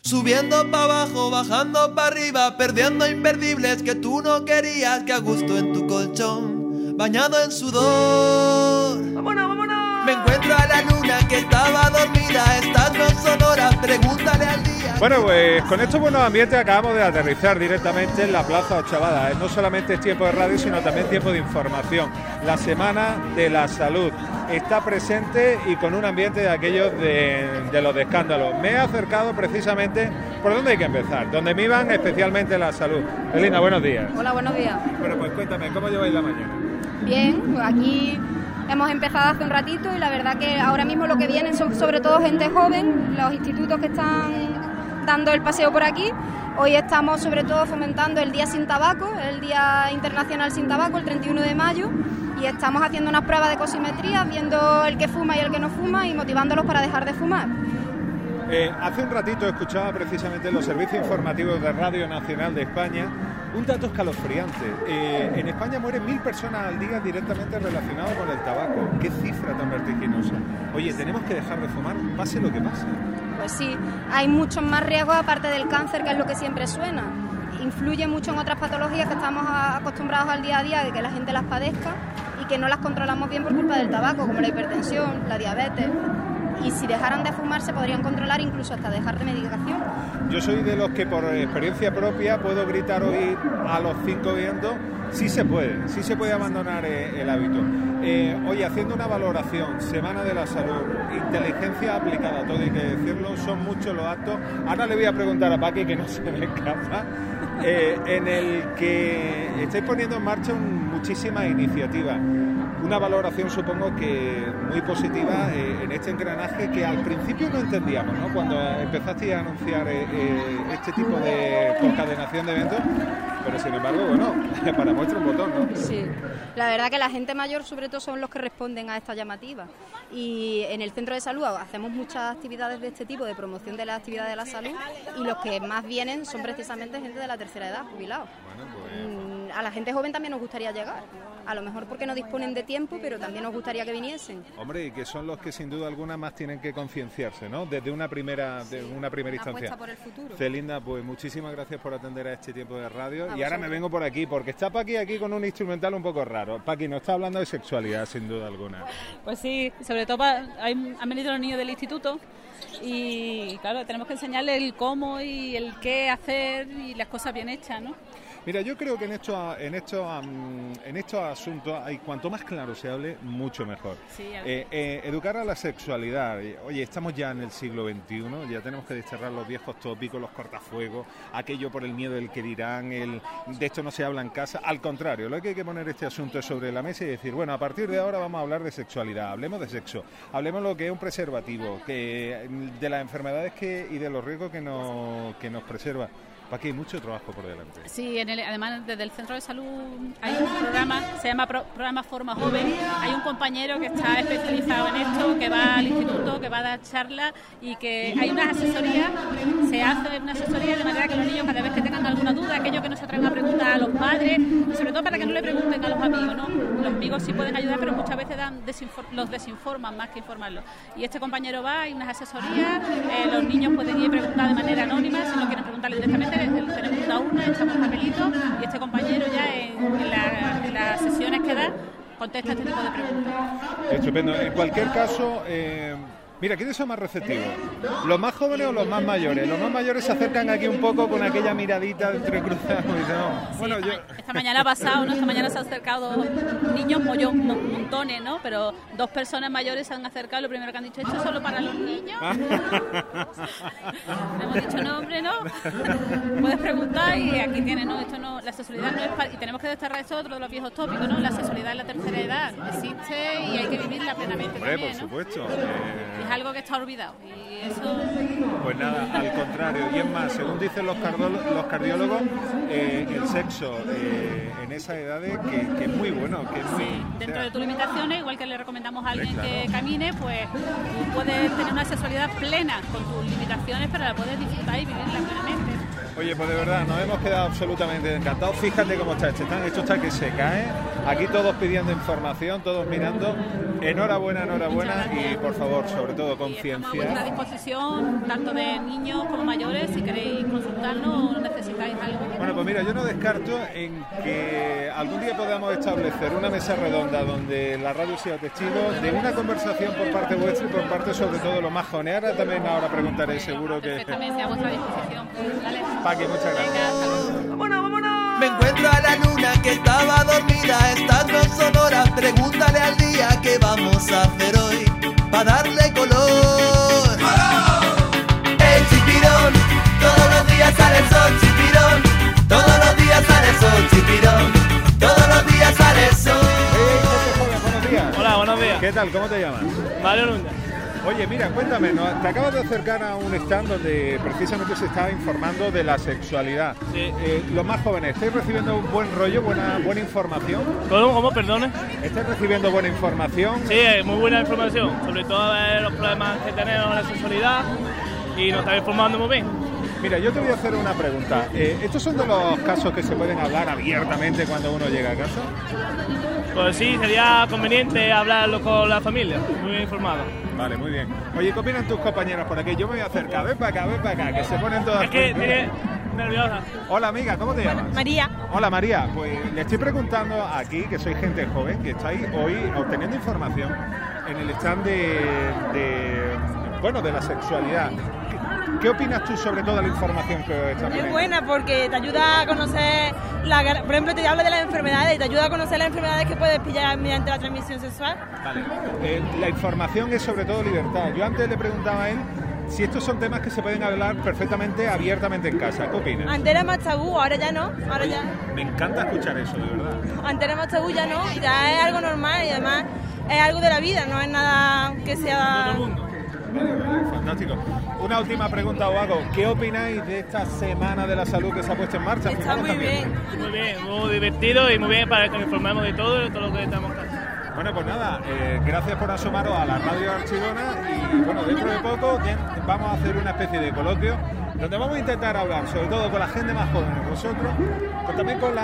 Subiendo para abajo, bajando para arriba, perdiendo imperdibles que tú no querías, que a gusto en tu colchón, bañado en sudor. ¡Vámonos, vámonos! Me encuentro a la luna que estaba dormida, estas no son horas, pregúntale al día. Bueno, pues con estos buenos ambientes acabamos de aterrizar directamente en la Plaza Ochavada. No solamente es tiempo de radio, sino también tiempo de información. La Semana de la Salud está presente y con un ambiente de aquellos de los de escándalo. Me he acercado precisamente por donde hay que empezar, donde me iban especialmente la salud. Elina, buenos días. Hola, buenos días. Bueno, pues cuéntame, ¿cómo lleváis la mañana? Bien, pues aquí hemos empezado hace un ratito y la verdad que ahora mismo lo que vienen son sobre todo gente joven, los institutos que están dando el paseo por aquí. Hoy estamos sobre todo fomentando el Día Sin Tabaco, el Día Internacional Sin Tabaco, el 31 de mayo, y estamos haciendo unas pruebas de cosimetría, viendo el que fuma y el que no fuma y motivándolos para dejar de fumar. Hace un ratito escuchaba precisamente los servicios informativos de Radio Nacional de España un dato escalofriante. En España mueren 1000 personas al día directamente relacionadas con el tabaco. ¡Qué cifra tan vertiginosa! Oye, tenemos que dejar de fumar, pase lo que pase. Pues sí, hay muchos más riesgos aparte del cáncer, que es lo que siempre suena. Influye mucho en otras patologías que estamos acostumbrados al día a día de que la gente las padezca y que no las controlamos bien por culpa del tabaco, como la hipertensión, la diabetes. Y si dejaran de fumar se podrían controlar, incluso hasta dejar de medicación. Yo soy de los que por experiencia propia puedo gritar hoy a los 5 vientos, sí se puede abandonar el hábito. Oye, haciendo una valoración, Semana de la Salud, inteligencia aplicada, todo hay que decirlo, son muchos los actos. Ahora le voy a preguntar a Paqui, que no se me escapa, en el que estáis poniendo en marcha muchísimas iniciativas. Una valoración supongo que muy positiva en este engranaje que al principio no entendíamos, ¿no? Cuando empezaste a anunciar este tipo de concadenación de eventos, pero sin embargo, bueno, para muestra un botón, ¿no? Sí, la verdad que la gente mayor sobre todo son los que responden a esta llamativa, y en el centro de salud hacemos muchas actividades de este tipo, de promoción de la actividad de la salud, y los que más vienen son precisamente gente de la tercera edad, jubilados. Bueno, pues... A la gente joven también nos gustaría llegar, a lo mejor porque no disponen de tiempo, pero también nos gustaría que viniesen. Hombre, y que son los que sin duda alguna más tienen que concienciarse, ¿no? Desde una primera instancia. Apuesta por el futuro. Celinda, pues muchísimas gracias por atender a este tiempo de radio. Y ahora me vengo por aquí, porque está Paqui aquí con un instrumental un poco raro. Paqui, nos está hablando de sexualidad, sin duda alguna. Pues sí, sobre todo han venido los niños del instituto y claro, tenemos que enseñarles el cómo y el qué hacer y las cosas bien hechas, ¿no? Mira, yo creo que en estos asuntos hay cuanto más claro se hable, mucho mejor. Sí, educar a la sexualidad. Oye, estamos ya en el siglo XXI, ya tenemos que desterrar los viejos tópicos, los cortafuegos, aquello por el miedo del que dirán, de esto no se habla en casa. Al contrario, lo que hay que poner este asunto sobre la mesa y decir, bueno, a partir de ahora vamos a hablar de sexualidad, hablemos de sexo, hablemos de lo que es un preservativo, de las enfermedades y de los riesgos que nos preserva. Aquí hay mucho trabajo por delante. Sí, además desde el Centro de Salud hay un programa, se llama Programa Forma Joven. Hay un compañero que está especializado en esto, que va al instituto, que va a dar charlas y que hay una asesoría, se hace una asesoría de manera que los niños cada vez que tengan alguna duda, aquellos que no se atreven a preguntar a los padres, sobre todo para que no le pregunten a los amigos, ¿no? Los amigos sí pueden ayudar, pero muchas veces los desinforman más que informarlos. Y este compañero va, hay unas asesorías, los niños pueden ir a preguntar de manera anónima, si no quieren preguntarle directamente, tenemos una urna, echamos papelitos y este compañero ya en las sesiones que da contesta este tipo de preguntas. Estupendo. En cualquier caso, mira, ¿quiénes son más receptivos? ¿Los más jóvenes o los más mayores? Los más mayores se acercan aquí un poco con aquella miradita entrecruzada. No. Bueno, sí, esta mañana ha pasado, ¿no? Esta mañana se han acercado niños, montones, ¿no? Pero 2 personas mayores se han acercado. Lo primero que han dicho, ¿esto es solo para los niños? Hemos dicho, no, hombre, no. Puedes preguntar y aquí tienes, ¿no? Esto no, la sexualidad no es para... Y tenemos que desterrar esto, otro de los viejos tópicos, ¿no? La sexualidad en la tercera edad existe y hay que vivirla plenamente. Hombre, también, por ¿no? supuesto. Es algo que está olvidado y eso... Pues nada, al contrario, y es más, según dicen los cardiólogos, el sexo en esas edades que es muy bueno, que es muy... Sí, dentro de tus limitaciones, igual que le recomendamos a alguien que camine, pues tú puedes tener una sexualidad plena con tus limitaciones, pero la puedes disfrutar y vivirla plenamente. Oye, pues de verdad, nos hemos quedado absolutamente encantados. Fíjate cómo está esto está que se cae. Aquí todos pidiendo información, todos mirando. Enhorabuena y por favor, sobre todo, conciencia. Estamos a vuestra disposición, tanto de niños como mayores, si queréis consultarnos o necesitáis algo. Bueno, pues mira, yo no descarto en que algún día podamos establecer una mesa redonda donde la radio sea testigo de una conversación por parte vuestra y por parte sobre todo de los más jóvenes. Ahora también preguntaré, seguro que... Perfectamente, a vuestra disposición. Dale. Paqui, muchas gracias. Venga, vámonos. Me encuentro a la luna que estaba dormida, estando en Sonora. Pregúntale al día qué vamos a hacer hoy, pa' darle color. El chipirón, todos los días sale el sol, chipirón. Todos los días sale el sol, chipirón. Todos los días sale el sol. Buenos días. Hola, buenos días. ¿Qué tal? ¿Cómo te llamas? Mario Lunda. Oye, mira, cuéntame, te acabas de acercar a un stand donde precisamente se está informando de la sexualidad. Sí. Los más jóvenes, ¿estáis recibiendo un buen rollo, buena información? ¿Cómo? Perdone. ¿Estáis recibiendo buena información? Sí, muy buena información, sobre todo de los problemas que tenemos en la sexualidad y nos está informando muy bien. Mira, yo te voy a hacer una pregunta. ¿Estos son de los casos que se pueden hablar abiertamente cuando uno llega a casa? Pues sí, sería conveniente hablarlo con la familia, muy bien informado. Vale, muy bien. Oye, ¿qué opinan tus compañeros por aquí? Yo me voy a acercar, ven para acá, que se ponen todas... Es que tiene nerviosa. Hola, amiga, ¿cómo te llamas? María. Hola, María. Pues le estoy preguntando aquí, que soy gente joven, que estáis hoy obteniendo información en el stand de la sexualidad. ¿Qué opinas tú sobre toda la información que estás poniendo? Es buena porque te ayuda a conocer, por ejemplo, te habla de las enfermedades y te ayuda a conocer las enfermedades que puedes pillar mediante la transmisión sexual. Vale. La información es sobre todo libertad. Yo antes le preguntaba a él si estos son temas que se pueden hablar perfectamente, abiertamente en casa. ¿Qué opinas? Antes era más tabú, ahora ya no. Ahora ya. Me encanta escuchar eso, de verdad. Antes era más tabú, ya no. Ya es algo normal y además es algo de la vida, no es nada que sea... Todo el mundo. Vale, fantástico. Una última pregunta os hago. ¿Qué opináis de esta Semana de la Salud que se ha puesto en marcha? Está muy bien. Muy bien, muy divertido y muy bien para que nos informemos de todo lo que estamos haciendo. Bueno, pues nada, gracias por asomaros a la radio Archidona y bueno, dentro de poco vamos a hacer una especie de coloquio donde vamos a intentar hablar sobre todo con la gente más joven, vosotros, pero también con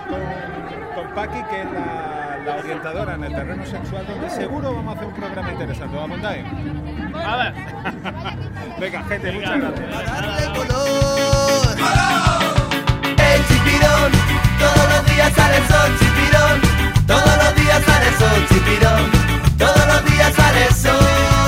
Paqui, que es la orientadora en el terreno sexual, donde seguro vamos a hacer un programa interesante. ¿Os apuntáis? A ver. Venga, gente, muchas gracias. Darle color. El chipirón, todos los días sale el sol, chipirón. Todos los días sale el sol, chipirón. Todos los días sale el sol.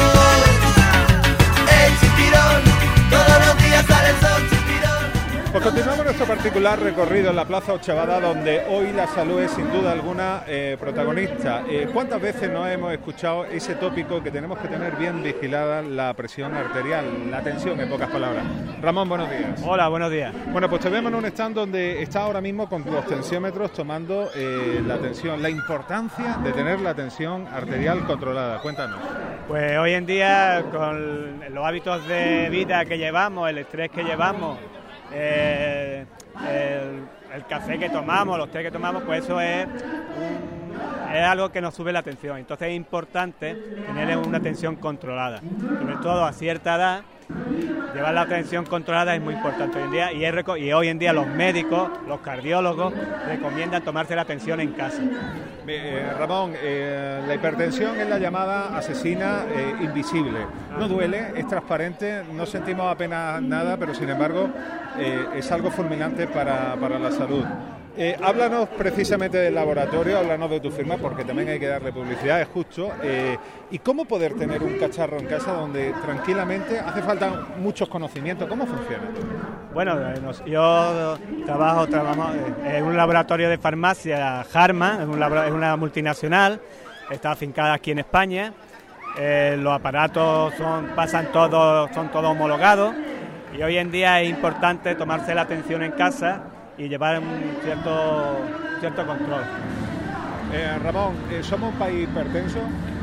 El chipirón, todos los días sale el sol, chipirón. Pues continuamos nuestro particular recorrido en la Plaza Ochavada, donde hoy la salud es sin duda alguna protagonista. ¿Cuántas veces no hemos escuchado ese tópico que tenemos que tener bien vigilada la presión arterial, la tensión, en pocas palabras? Ramón, buenos días. Hola, buenos días. Bueno, pues te vemos en un stand donde está ahora mismo con los tensiómetros tomando la tensión, la importancia de tener la tensión arterial controlada. Cuéntanos. Pues hoy en día, con los hábitos de vida que llevamos, el estrés que llevamos, el café que tomamos, los té que tomamos, pues eso es algo que nos sube la tensión. Entonces es importante tener una tensión controlada, sobre todo a cierta edad. Llevar la tensión controlada es muy importante hoy en día y hoy en día los médicos, los cardiólogos recomiendan tomarse la tensión en casa. Ramón, la hipertensión es la llamada asesina invisible. No duele, es transparente, no sentimos apenas nada, pero sin embargo es algo fulminante para la salud. Háblanos precisamente del laboratorio, háblanos de tu firma, porque también hay que darle publicidad, es justo. ¿Y cómo poder tener un cacharro en casa donde tranquilamente hace falta muchos conocimientos? ¿Cómo funciona? Bueno, yo trabajo en un laboratorio de farmacia, Harman, es una multinacional, está afincada aquí en España. Los aparatos son todos homologados y hoy en día es importante tomarse la atención en casa y llevar un cierto control. Ramón, ¿somos un país hipertenso?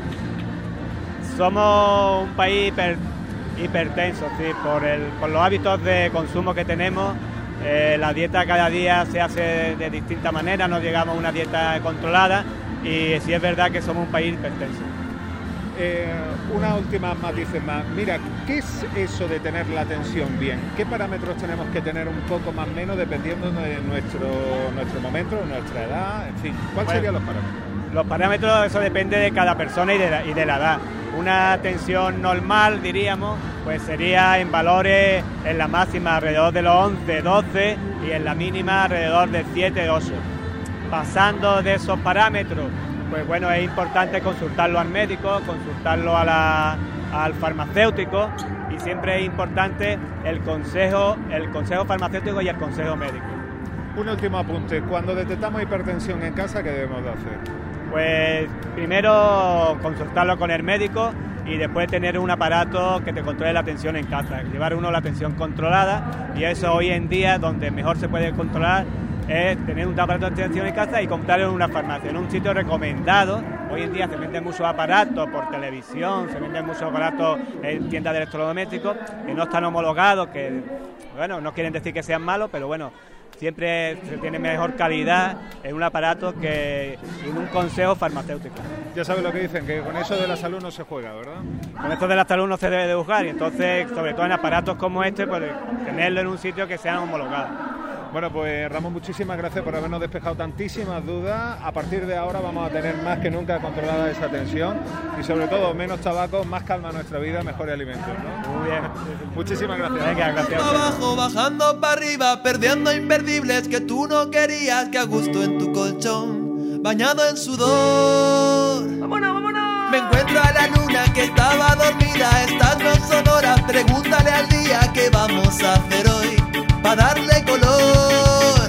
Somos un país hipertenso, sí, por los hábitos de consumo que tenemos. La dieta cada día se hace de distinta manera, no llegamos a una dieta controlada y sí es verdad que somos un país hipertenso. Una última matices más. Mira, ¿qué es eso de tener la tensión bien? ¿Qué parámetros tenemos que tener un poco más o menos dependiendo de nuestro momento, nuestra edad? En fin, ¿cuáles serían los parámetros? Los parámetros, eso depende de cada persona y de la edad. Una tensión normal, diríamos, pues sería en valores en la máxima alrededor de los 11, 12 y en la mínima alrededor de 7, 8. Pasando de esos parámetros, pues bueno, es importante consultarlo al médico, consultarlo al farmacéutico, y siempre es importante el consejo farmacéutico y el consejo médico. Un último apunte, cuando detectamos hipertensión en casa, ¿qué debemos de hacer? Pues primero consultarlo con el médico y después tener un aparato que te controle la tensión en casa, llevar uno la tensión controlada, y eso hoy en día donde mejor se puede controlar es tener un aparato de tensión en casa y comprarlo en una farmacia, en un sitio recomendado. Hoy en día se venden muchos aparatos por televisión, se venden muchos aparatos en tiendas de electrodomésticos que no están homologados, que bueno, no quieren decir que sean malos, pero bueno, siempre se tiene mejor calidad en un aparato que en un consejo farmacéutico. Ya sabes lo que dicen, que con eso de la salud no se juega, ¿verdad? Con esto de la salud no se debe de jugar, y entonces, sobre todo en aparatos como este, pues tenerlo en un sitio que sean homologados. Bueno, pues Ramón, muchísimas gracias por habernos despejado tantísimas dudas. A partir de ahora vamos a tener más que nunca controlada esa tensión y sobre todo menos tabaco, más calma en nuestra vida, mejores alimentos, ¿no? Muy bien. Muchísimas gracias. Venga, gracias. Abajo, bajando para arriba, perdiendo imperdibles que tú no querías, que a gusto en tu colchón, bañado en sudor. ¡Vámonos, vámonos! Me encuentro a la luna que estaba dormida, estas no son horas, pregúntale al día qué vamos a hacer hoy, para darle color.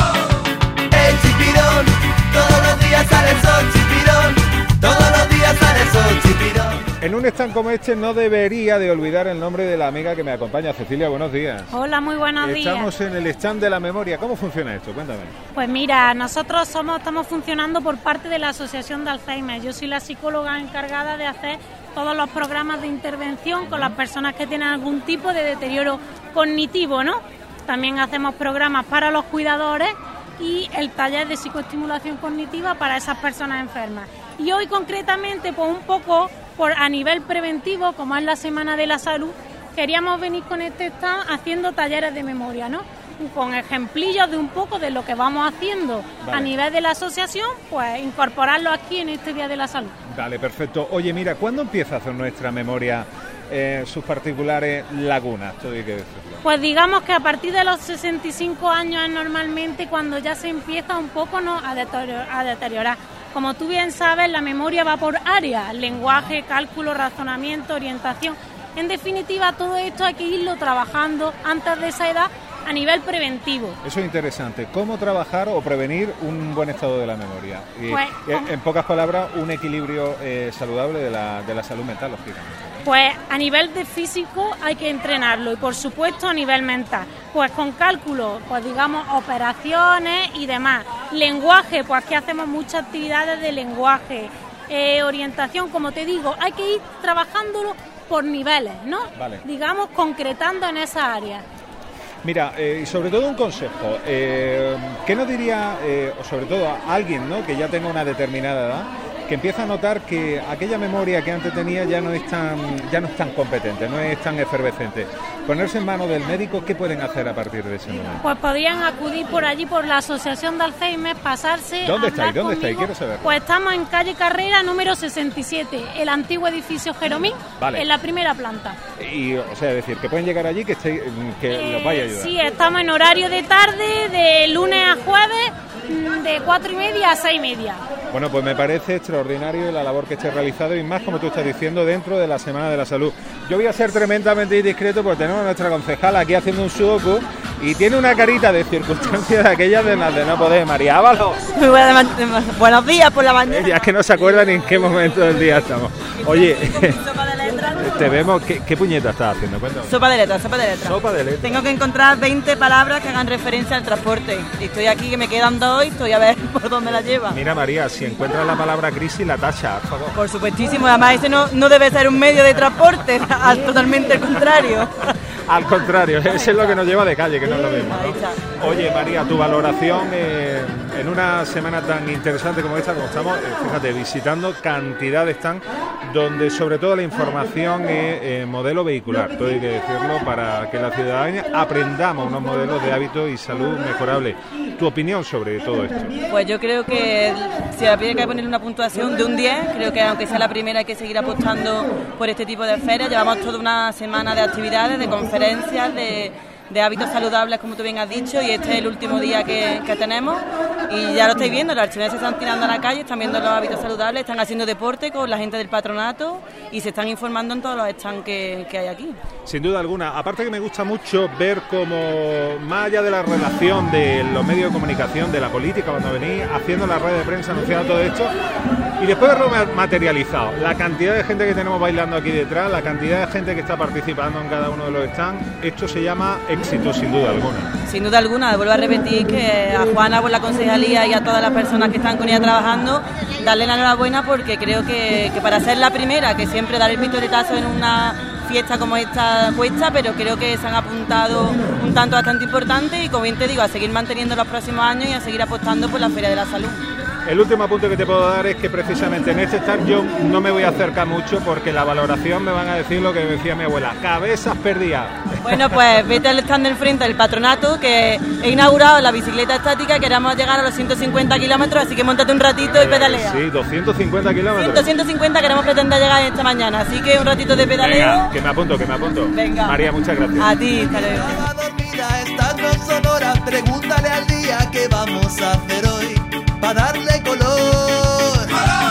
El chipirón, todos los días sale el sol, chipirón, todos los días sale el sol, chipirón. En un stand como este no debería de olvidar el nombre de la amiga que me acompaña. Cecilia, buenos días. Hola, muy buenos días. Estamos en el stand de la memoria. ¿Cómo funciona esto? Cuéntame. Pues mira, nosotros estamos funcionando por parte de la Asociación de Alzheimer. Yo soy la psicóloga encargada de hacer todos los programas de intervención con las personas que tienen algún tipo de deterioro cognitivo, ¿no? También hacemos programas para los cuidadores y el taller de psicoestimulación cognitiva para esas personas enfermas. Y hoy concretamente, pues un poco a nivel preventivo, como es la Semana de la Salud, queríamos venir con este stand haciendo talleres de memoria, ¿no? Con ejemplillos de un poco de lo que vamos haciendo a nivel de la asociación, pues incorporarlo aquí en este Día de la Salud. Vale, perfecto. Oye, mira, ¿cuándo empieza a hacer nuestra memoria sus particulares lagunas? Todo hay que decirlo. Pues digamos que a partir de los 65 años es normalmente cuando ya se empieza un poco, ¿no?, a deteriorar. Como tú bien sabes, la memoria va por áreas: lenguaje, cálculo, razonamiento, orientación. En definitiva, todo esto hay que irlo trabajando antes de esa edad a nivel preventivo. Eso es interesante. ¿Cómo trabajar o prevenir un buen estado de la memoria? Y, pues, en pocas palabras, un equilibrio saludable de la salud mental, lógicamente. Pues a nivel de físico hay que entrenarlo, y por supuesto a nivel mental. Pues con cálculo, pues digamos operaciones y demás. Lenguaje, pues aquí hacemos muchas actividades de lenguaje. Orientación, como te digo, hay que ir trabajándolo por niveles, ¿no? Vale. Digamos, concretando en esa área. Mira, y sobre todo un consejo, ¿qué nos diría, o sobre todo a alguien, ¿no?, que ya tenga una determinada edad, que empieza a notar que aquella memoria que antes tenía ya no es tan competente, no es tan efervescente? Ponerse en manos del médico, ¿qué pueden hacer a partir de ese momento? Pues podrían acudir por allí, por la Asociación de Alzheimer, pasarse. ¿Dónde estáis? Quiero saber. Pues estamos en calle Carrera número 67, el antiguo edificio Jeromín, en la primera planta. Y, o sea, decir, que pueden llegar allí, que los vaya a ayudar. Sí, estamos en horario de tarde, de lunes a jueves, de 4:30 a 6:30. Bueno, pues me parece extraordinario la labor que esté realizado, y más, como tú estás diciendo, dentro de la Semana de la Salud. Yo voy a ser tremendamente indiscreto porque tenemos a nuestra concejala aquí haciendo un sudoku y tiene una carita de circunstancias de aquellas de las de no poder. María Ábalos. Muy buenos días por la mañana. Ya es que no se acuerda ni en qué momento del día estamos. Oye, te vemos. ¿Qué puñeta estás haciendo? Cuéntame. Sopa de letras. Sopa de letras. Tengo que encontrar 20 palabras que hagan referencia al transporte. Y estoy aquí, que me quedan 2, y estoy a ver por dónde la lleva. Mira, María, si encuentras la palabra crisis, la tacha, por favor. Por supuestísimo, además ese no debe ser un medio de transporte, totalmente al contrario. Al contrario, eso es lo que nos lleva de calle, que no lo vemos, ¿no? Oye, María, tu valoración en una semana tan interesante como esta, como estamos, fíjate, visitando cantidad de stands donde sobre todo la información es modelo vehicular, todo hay que decirlo, para que la ciudadanía aprendamos unos modelos de hábitos y salud mejorables. ¿Tu opinión sobre todo esto? Pues yo creo que si habría que poner una puntuación de un 10, creo que aunque sea la primera hay que seguir apostando por este tipo de ferias. Llevamos toda una semana de actividades, de conferencias, de hábitos saludables, como tú bien has dicho, y este es el último día que tenemos y ya lo estáis viendo, los archineses se están tirando a la calle, están viendo los hábitos saludables, están haciendo deporte con la gente del patronato y se están informando en todos los stands que hay aquí. Sin duda alguna, aparte que me gusta mucho ver cómo, más allá de la relación de los medios de comunicación, de la política, cuando venís haciendo la red de prensa, anunciando todo esto, y después verlo materializado, la cantidad de gente que tenemos bailando aquí detrás, la cantidad de gente que está participando en cada uno de los stands, esto se llama éxito, sin duda alguna. Sin duda alguna, vuelvo a repetir que a Juana por la concejalía y a todas las personas que están con ella trabajando, darle la enhorabuena porque creo que para ser la primera, que siempre dar el pistoletazo en una fiesta como esta cuesta, pero creo que se han apuntado un tanto bastante importante y como bien te digo, a seguir manteniendo los próximos años y a seguir apostando por la Feria de la Salud. El último apunte que te puedo dar es que precisamente en este stand yo no me voy a acercar mucho porque la valoración me van a decir lo que decía mi abuela, cabezas perdidas. Bueno, pues vete al stand del frente del patronato, que he inaugurado la bicicleta estática, queremos llegar a los 150 kilómetros, así que móntate un ratito y pedalea. Sí, 250 kilómetros. 150 queremos pretender llegar esta mañana, así que un ratito de pedaleo. Venga, que me apunto. Venga. María, muchas gracias. A ti, hasta luego. Estando sonora, pregúntale al día qué vamos a hacer hoy para darle color.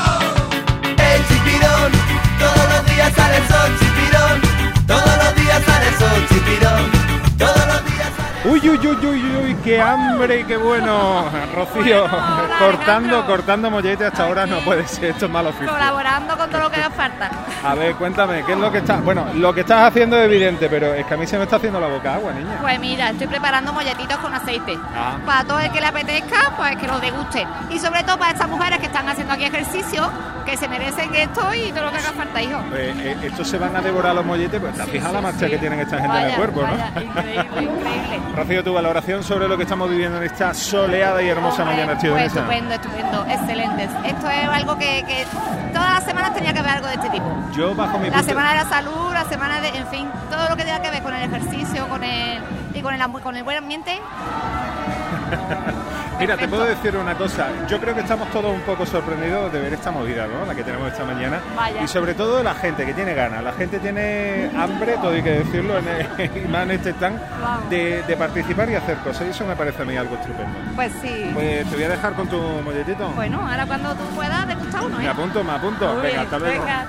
El chipirón, todos los días sale el sol, chipirón, todos los días sale el sol, chipirón, todos los días sale el sol. Uy, qué hambre y qué bueno, Rocío, cortando mollete hasta ahora no puede ser, esto es mal oficio. Colaborando con todo lo que haga falta. A ver, cuéntame, ¿qué es lo que estás...? Bueno, lo que estás haciendo es evidente, pero es que a mí se me está haciendo la boca agua, niña. Pues mira, estoy preparando molletitos con aceite. Para todo el que le apetezca, pues que lo deguste. Y sobre todo para estas mujeres que están haciendo aquí ejercicio, que se merecen esto y todo lo que haga falta, hijo. Estos se van a devorar los molletes, pues te fijas la marcha que tienen esta gente en el cuerpo, ¿no? Increíble. Rocío, tu valoración sobre lo que estamos viviendo en esta soleada y hermosa mañana chilonesa. Pues estupendo, excelentes. Esto es algo que todas las semanas tenía que haber algo de este tipo. Yo bajo mi La semana de la salud, la semana de, en fin, todo lo que tenga que ver con el ejercicio, con el buen ambiente. Mira, te puedo decir una cosa, yo creo que estamos todos un poco sorprendidos de ver esta movida, ¿no? La que tenemos esta mañana. Vaya. Y sobre todo la gente que tiene ganas, la gente tiene hambre, todo hay que decirlo, y más en este stand, de participar y hacer cosas, y eso me parece a mí algo estupendo. Pues sí. Pues te voy a dejar con tu molletito. Bueno, ahora cuando tú puedas, te gusta uno, ¿eh? Me apunto. Venga, hasta luego. Venga.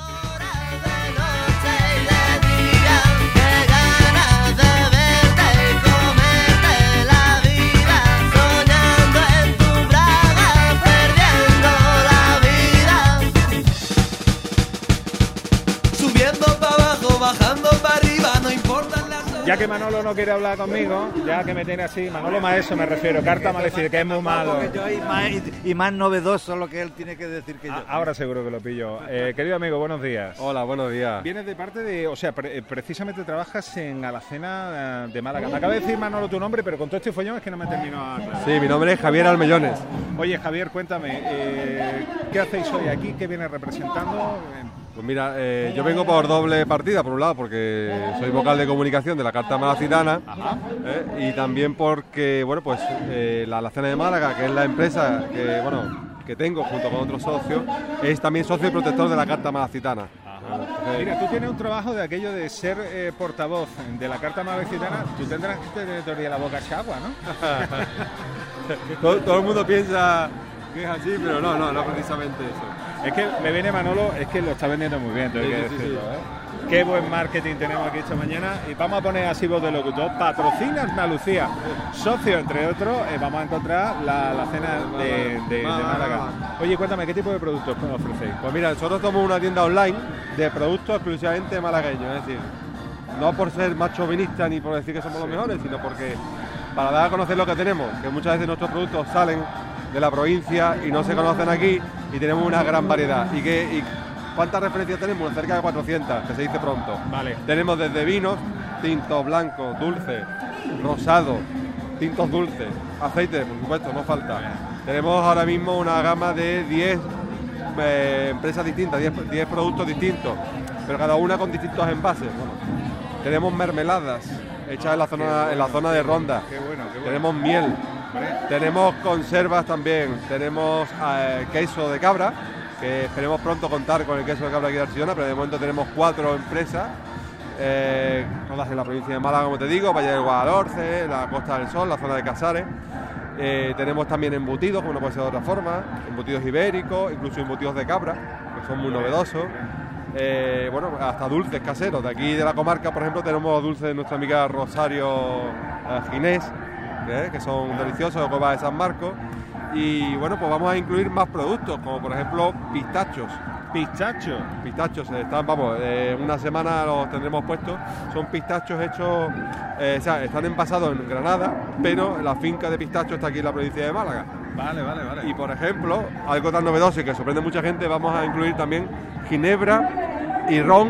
Bajando para arriba, no importa las... Ya que Manolo no quiere hablar conmigo, ya que me tiene así, Manolo Maeso me refiero, carta malecida, que es muy malo. Y más novedoso lo que él tiene que decir que yo. Ahora seguro que lo pillo. Querido amigo, buenos días. Hola, buenos días. Vienes de parte de, o sea, precisamente trabajas en Alacena de Málaga. Me acaba de decir Manolo tu nombre, pero con todo este follón es que no me termino a aclarar. Sí, mi nombre es Javier Almellones. Oye, Javier, cuéntame, ¿qué hacéis hoy aquí? ¿Qué vienes representando? Pues mira, yo vengo por doble partida, por un lado, porque soy vocal de comunicación de la Carta Malacitana, y también porque, bueno, pues la Alacena de Málaga, que es la empresa que tengo junto con otros socios, es también socio y protector de la Carta Malacitana. Mira, tú tienes un trabajo de aquello de ser portavoz de la Carta Malacitana, tú tendrás que tener todavía la boca chagua, ¿no? todo el mundo piensa que es así, pero no precisamente eso. Es que me viene Manolo, es que lo está vendiendo muy bien, tengo que decirlo, ¿eh? Qué buen marketing tenemos aquí esta mañana. Y vamos a poner así voz de locutor. Patrocina Andalucía. Socio, entre otros, vamos a encontrar la cena de Málaga. Oye, cuéntame, ¿qué tipo de productos ofrecéis? Pues mira, nosotros somos una tienda online de productos exclusivamente malagueños. Es decir, no por ser más chauvinista ni por decir que somos los mejores, sino porque para dar a conocer lo que tenemos, que muchas veces nuestros productos salen de la provincia y no se conocen aquí, y tenemos una gran variedad. ¿Y cuántas referencias tenemos? Cerca de 400, que se dice pronto. Vale. Tenemos desde vinos, tintos blancos, dulces, rosados, tintos dulces, aceite, por supuesto, no falta. Tenemos ahora mismo una gama de 10 empresas distintas, 10 productos distintos, pero cada una con distintos envases. Bueno, tenemos mermeladas hechas en la zona de Ronda. Qué bueno. Tenemos miel, tenemos conservas también, tenemos queso de cabra, que esperemos pronto contar con el queso de cabra aquí de Archidona, pero de momento tenemos 4 empresas, todas en la provincia de Málaga, como te digo, Valle del Guadalhorce, la Costa del Sol, la zona de Casares. Tenemos también embutidos, como no puede ser de otra forma, embutidos ibéricos, incluso embutidos de cabra, que son muy novedosos. Bueno, hasta dulces caseros. De aquí de la comarca, por ejemplo, tenemos dulces de nuestra amiga Rosario Ginés, que son deliciosos, de Cova de San Marcos. Y bueno, pues vamos a incluir más productos, como por ejemplo pistachos. Pistachos, están, una semana los tendremos puestos. Son pistachos hechos, están envasados en Granada, pero la finca de pistachos está aquí en la provincia de Málaga. Vale. Y por ejemplo, algo tan novedoso y que sorprende a mucha gente, vamos a incluir también ginebra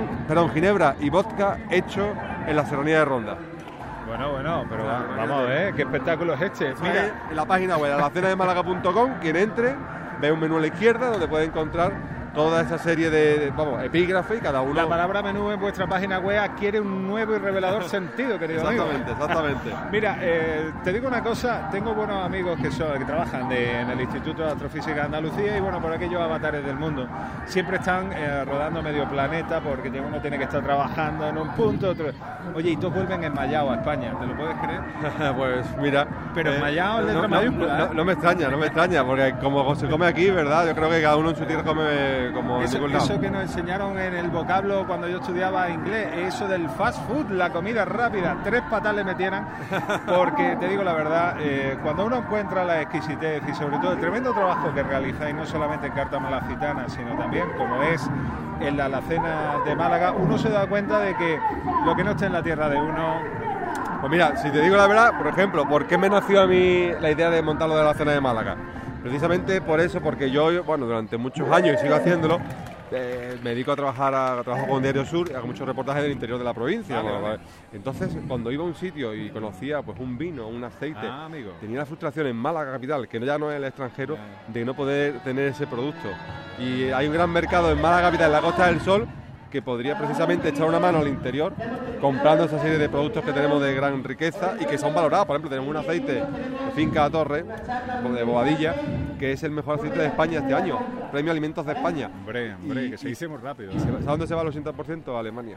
y vodka hecho en la serranía de Ronda. Bueno, pero vamos a ver, qué espectáculo es este. Mira, en la página web, alacenademalaga.com, quien entre, ve un menú a la izquierda donde puede encontrar toda esa serie de epígrafes y cada uno... La palabra menú en vuestra página web adquiere un nuevo y revelador sentido, querido amigo. Exactamente. Mira, te digo una cosa, tengo buenos amigos que trabajan en el Instituto de Astrofísica de Andalucía y bueno, por aquellos avatares del mundo. Siempre están rodando medio planeta porque uno tiene que estar trabajando en un punto, otro... Oye, y todos vuelven enmayados a España, ¿te lo puedes creer? Pues mira... Pero enmayados en letra mayúscula. No me extraña, porque como se come aquí, ¿verdad? Yo creo que cada uno en su tierra come... Eso que nos enseñaron en el vocablo cuando yo estudiaba inglés, eso del fast food, la comida rápida, 3 patas le metieran, porque te digo la verdad, cuando uno encuentra la exquisitez y sobre todo el tremendo trabajo que realizáis, no solamente en Carta Malacitana, sino también como es en la Alacena de Málaga, uno se da cuenta de que lo que no está en la tierra de uno... Pues mira, si te digo la verdad, por ejemplo, ¿por qué me nació a mí la idea de montar lo de la Alacena de Málaga? Precisamente por eso, porque yo, durante muchos años y sigo haciéndolo, me dedico a trabajo con Diario Sur y hago muchos reportajes del interior de la provincia. Vale. Entonces, cuando iba a un sitio y conocía pues un vino, un aceite, tenía la frustración en Málaga capital, que ya no es el extranjero, de no poder tener ese producto. Y hay un gran mercado en Málaga capital, en la Costa del Sol, que podría precisamente echar una mano al interior comprando esa serie de productos que tenemos de gran riqueza y que son valorados. Por ejemplo, tenemos un aceite de Finca Torre, de Bobadilla, que es el mejor aceite de España este año, Premio Alimentos de España. Hombre, que se dice muy rápido. ¿Sabes dónde se va el 80%? A Alemania.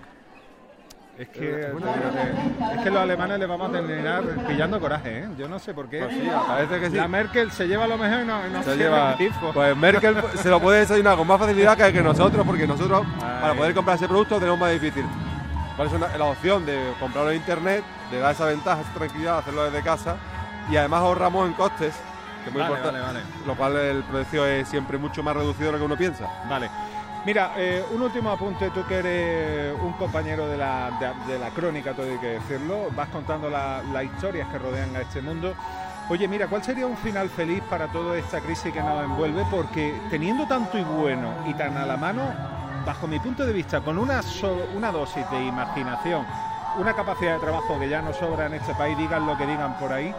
Es que los alemanes les vamos a terminar pillando coraje, ¿eh? Yo no sé por qué. Pues sí, parece que sí. La Merkel se lleva lo mejor y no se lleva el tifo. Pues Merkel se lo puede desayunar con más facilidad que nosotros, porque nosotros para poder comprar ese producto tenemos más difícil. Por eso la opción de comprarlo en internet, de dar esa ventaja, esa tranquilidad, hacerlo desde casa y además ahorramos en costes, que es muy importante, lo cual el precio es siempre mucho más reducido de lo que uno piensa. Vale. Mira, un último apunte, tú que eres un compañero de la crónica, todo hay que decirlo, vas contando las historias que rodean a este mundo. Oye, mira, ¿cuál sería un final feliz para toda esta crisis que nos envuelve? Porque teniendo tanto y bueno y tan a la mano, bajo mi punto de vista, con una dosis de imaginación, una capacidad de trabajo que ya nos sobra en este país, digan lo que digan por ahí,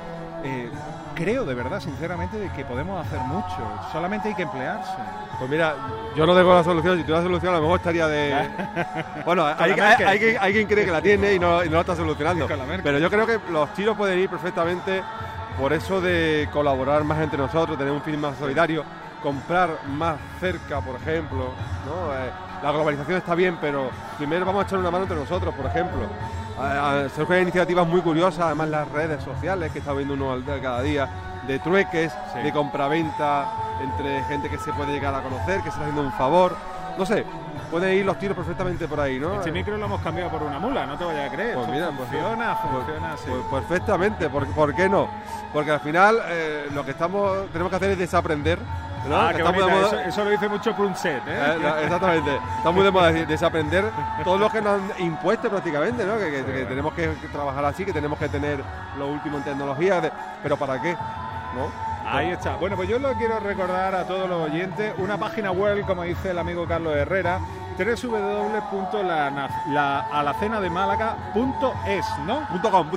creo de verdad, sinceramente, de que podemos hacer mucho, solamente hay que emplearse. Pues mira, yo no tengo la solución, si tuviera la solución a lo mejor estaría de... Bueno, hay quien cree que la tiene y no la está solucionando, pero yo creo que los tiros pueden ir perfectamente por eso de colaborar más entre nosotros, tener un fin más solidario, comprar más cerca, por ejemplo, ¿no? La globalización está bien, pero primero vamos a echar una mano entre nosotros, por ejemplo. Surgen iniciativas muy curiosas, además las redes sociales que está viendo uno cada día, de trueques, de compraventa entre gente que se puede llegar a conocer, que se está haciendo un favor, no sé, pueden ir los tiros perfectamente por ahí, ¿no? Este micro lo hemos cambiado por una mula, no te vayas a creer. Pues mira, funciona así. Pues perfectamente, ¿por qué no? Porque al final lo que tenemos que hacer es desaprender, ¿no? Qué bonita, eso lo dice mucho Punset, exactamente, está muy de moda desaprender todo lo que nos han impuesto prácticamente, ¿no? Que tenemos que trabajar así, que tenemos que tener lo último en tecnología, pero ¿para qué? ¿No? Ahí está. Bueno, pues yo lo quiero recordar a todos los oyentes, una página web, como dice el amigo Carlos Herrera, www.alacenademálaga.es, ¿no? .com.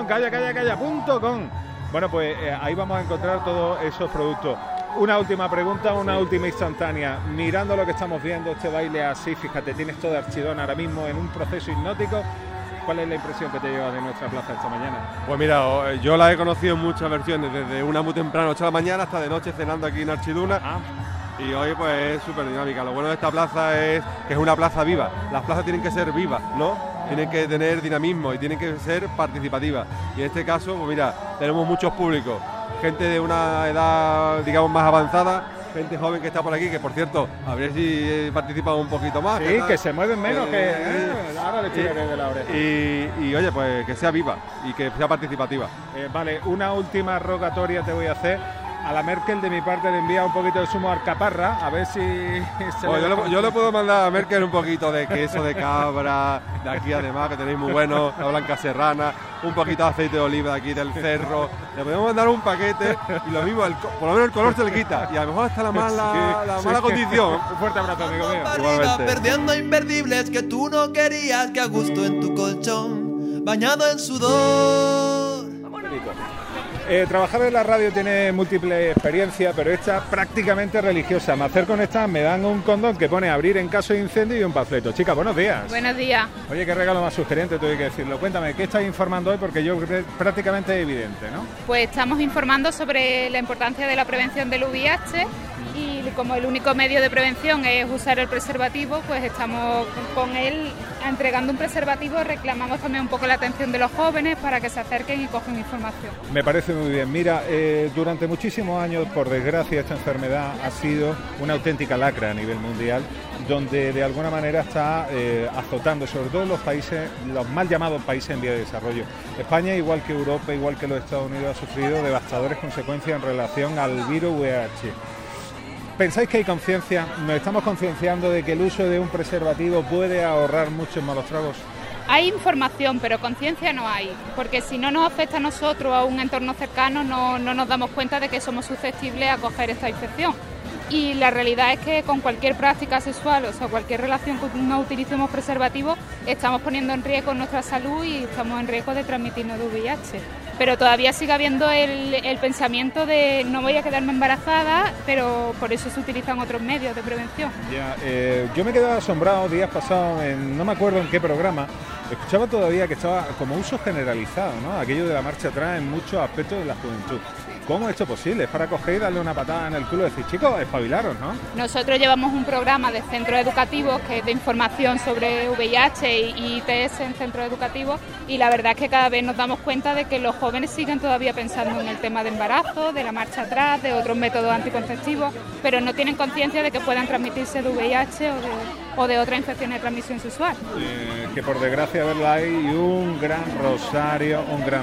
.com. Bueno, pues ahí vamos a encontrar todos esos productos. Una última pregunta, una última instantánea. Mirando lo que estamos viendo, este baile así, fíjate, tienes todo Archidona ahora mismo en un proceso hipnótico. ¿Cuál es la impresión que te lleva de nuestra plaza esta mañana? Pues mira, yo la he conocido en muchas versiones, desde una muy temprana, 8 de la mañana, hasta de noche cenando aquí en Archiduna. Y hoy pues es súper dinámica. Lo bueno de esta plaza es que es una plaza viva. Las plazas tienen que ser vivas, ¿no? Tienen que tener dinamismo y tienen que ser participativas. Y en este caso, pues mira, tenemos muchos públicos. Gente de una edad, digamos, más avanzada, gente joven que está por aquí, que por cierto, a ver si participan un poquito más. Sí, que se mueven menos, ahora le tiraré de la oreja. Y oye, pues que sea viva y que sea participativa. Vale, una última rogatoria te voy a hacer. A la Merkel de mi parte le envía un poquito de zumo alcaparra, a ver si... yo le puedo mandar a Merkel un poquito de queso de cabra, de aquí además, que tenéis muy bueno, la blanca serrana, un poquito de aceite de oliva de aquí del cerro. Le podemos mandar un paquete y lo mismo, por lo menos el color se le quita y a lo mejor hasta la mala condición. Un fuerte abrazo, amigo mío. Igualmente. Perdiendo imperdibles que tú no querías, que a gusto en tu colchón, bañado en sudor. Trabajar en la radio tiene múltiples experiencias, pero esta prácticamente religiosa. Me acerco con esta, me dan un condón que pone abrir en caso de incendio y un panfleto. Chicas, buenos días. Buenos días. Oye, qué regalo más sugerente, tengo que decirlo. Cuéntame, ¿qué estáis informando hoy? Porque yo prácticamente es evidente, ¿no? Pues estamos informando sobre la importancia de la prevención del VIH y como el único medio de prevención es usar el preservativo, pues estamos con él entregando un preservativo. Reclamamos también un poco la atención de los jóvenes para que se acerquen y cojan información. Me parece muy bien. Mira, durante muchísimos años, por desgracia, esta enfermedad ha sido una auténtica lacra a nivel mundial, donde de alguna manera está azotando, sobre todo en los países, los mal llamados países en vía de desarrollo. España, igual que Europa, igual que los Estados Unidos, ha sufrido devastadores consecuencias en relación al virus VIH. ¿Pensáis que hay conciencia? ¿Nos estamos concienciando de que el uso de un preservativo puede ahorrar muchos malos tragos? Hay información, pero conciencia no hay, porque si no nos afecta a nosotros, a un entorno cercano, no nos damos cuenta de que somos susceptibles a coger esta infección. Y la realidad es que con cualquier práctica sexual, o sea, cualquier relación que no utilicemos preservativo, estamos poniendo en riesgo nuestra salud y estamos en riesgo de transmitirnos VIH. Pero todavía sigue habiendo el pensamiento de no voy a quedarme embarazada, pero por eso se utilizan otros medios de prevención. Ya, yo me he quedado asombrado días pasados, no me acuerdo en qué programa, escuchaba todavía que estaba como uso generalizado, ¿no? Aquello de la marcha atrás en muchos aspectos de la juventud. ¿Cómo es esto posible? Es para coger y darle una patada en el culo y decir, chicos, espabilaros, ¿no? Nosotros llevamos un programa de centros educativos que es de información sobre VIH y ITS en centros educativos, y la verdad es que cada vez nos damos cuenta de que los jóvenes siguen todavía pensando en el tema de embarazo, de la marcha atrás, de otros métodos anticonceptivos, pero no tienen conciencia de que puedan transmitirse de VIH o de otras infecciones de transmisión sexual. Que por desgracia verla hay un gran rosario.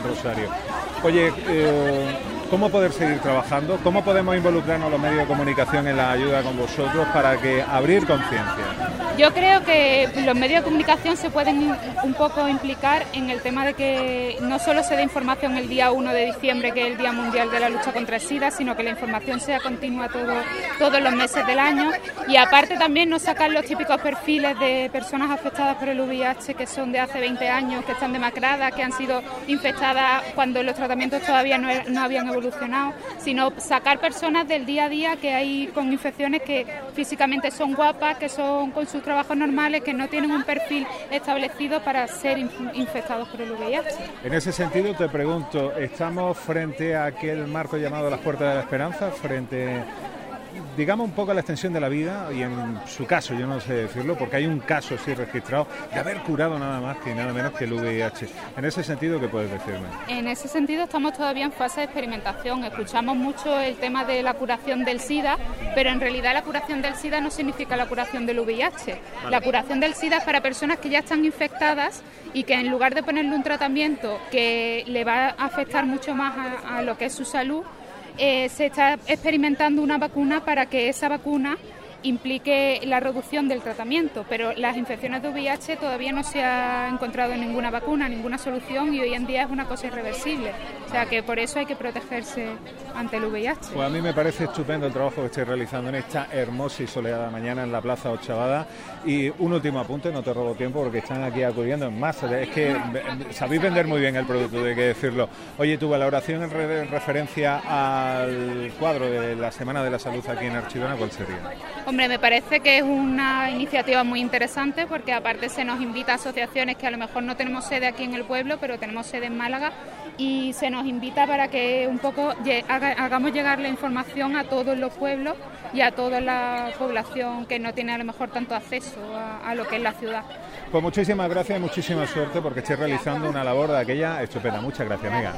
Oye, ¿cómo poder seguir trabajando? ¿Cómo podemos involucrarnos los medios de comunicación en la ayuda con vosotros para que abrir conciencia? Yo creo que los medios de comunicación se pueden un poco implicar en el tema de que no solo se dé información el día 1 de diciembre, que es el Día Mundial de la Lucha contra el SIDA, sino que la información sea continua todos los meses del año, y aparte también no sacar los típicos perfiles de personas afectadas por el VIH que son de hace 20 años, que están demacradas, que han sido infectadas cuando los tratamientos todavía no habían evolucionado, sino sacar personas del día a día que hay con infecciones que físicamente son guapas, que son con sus trabajos normales, que no tienen un perfil establecido para ser infectados por el VIH. En ese sentido te pregunto, ¿estamos frente a aquel marco llamado las puertas de la esperanza, frente, digamos, un poco a la extensión de la vida? Y en su caso, yo no sé decirlo, porque hay un caso sí registrado de haber curado nada más que nada menos que el VIH. En ese sentido, ¿qué puedes decirme? En ese sentido estamos todavía en fase de experimentación. Escuchamos mucho el tema de la curación del SIDA, pero en realidad la curación del SIDA no significa la curación del VIH. Vale. La curación del SIDA es para personas que ya están infectadas y que en lugar de ponerle un tratamiento que le va a afectar mucho más a lo que es su salud, se está experimentando una vacuna para que esa vacuna implique la reducción del tratamiento, pero las infecciones de VIH todavía no se ha encontrado ninguna vacuna, ninguna solución, y hoy en día es una cosa irreversible. O sea que por eso hay que protegerse ante el VIH. Pues a mí me parece estupendo el trabajo que estáis realizando en esta hermosa y soleada mañana en la Plaza Ochavada. Y un último apunte, no te robo tiempo porque están aquí acudiendo en masa. Es que sabéis vender muy bien el producto, hay que decirlo. Oye, tu valoración en referencia al cuadro de la Semana de la Salud aquí en Archidona, ¿cuál sería? Hombre, me parece que es una iniciativa muy interesante porque aparte se nos invita a asociaciones que a lo mejor no tenemos sede aquí en el pueblo, pero tenemos sede en Málaga, y se nos invita para que un poco hagamos llegar la información a todos los pueblos y a toda la población que no tiene a lo mejor tanto acceso a lo que es la ciudad. Pues muchísimas gracias y muchísima suerte porque estáis realizando una labor de aquella estupenda. Muchas gracias, amiga.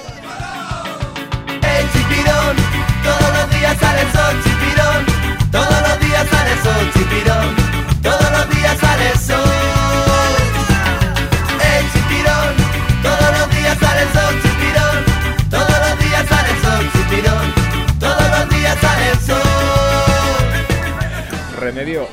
El chipirón, todos los días sale el sol, chipirón. Todos los días sale el sol, chipirón. Todos los días sale el sol. El chipirón, todos los días sale el sol, chipirón. Todos los días sale el sol, chipirón. Todos los días sale el sol. Remedio,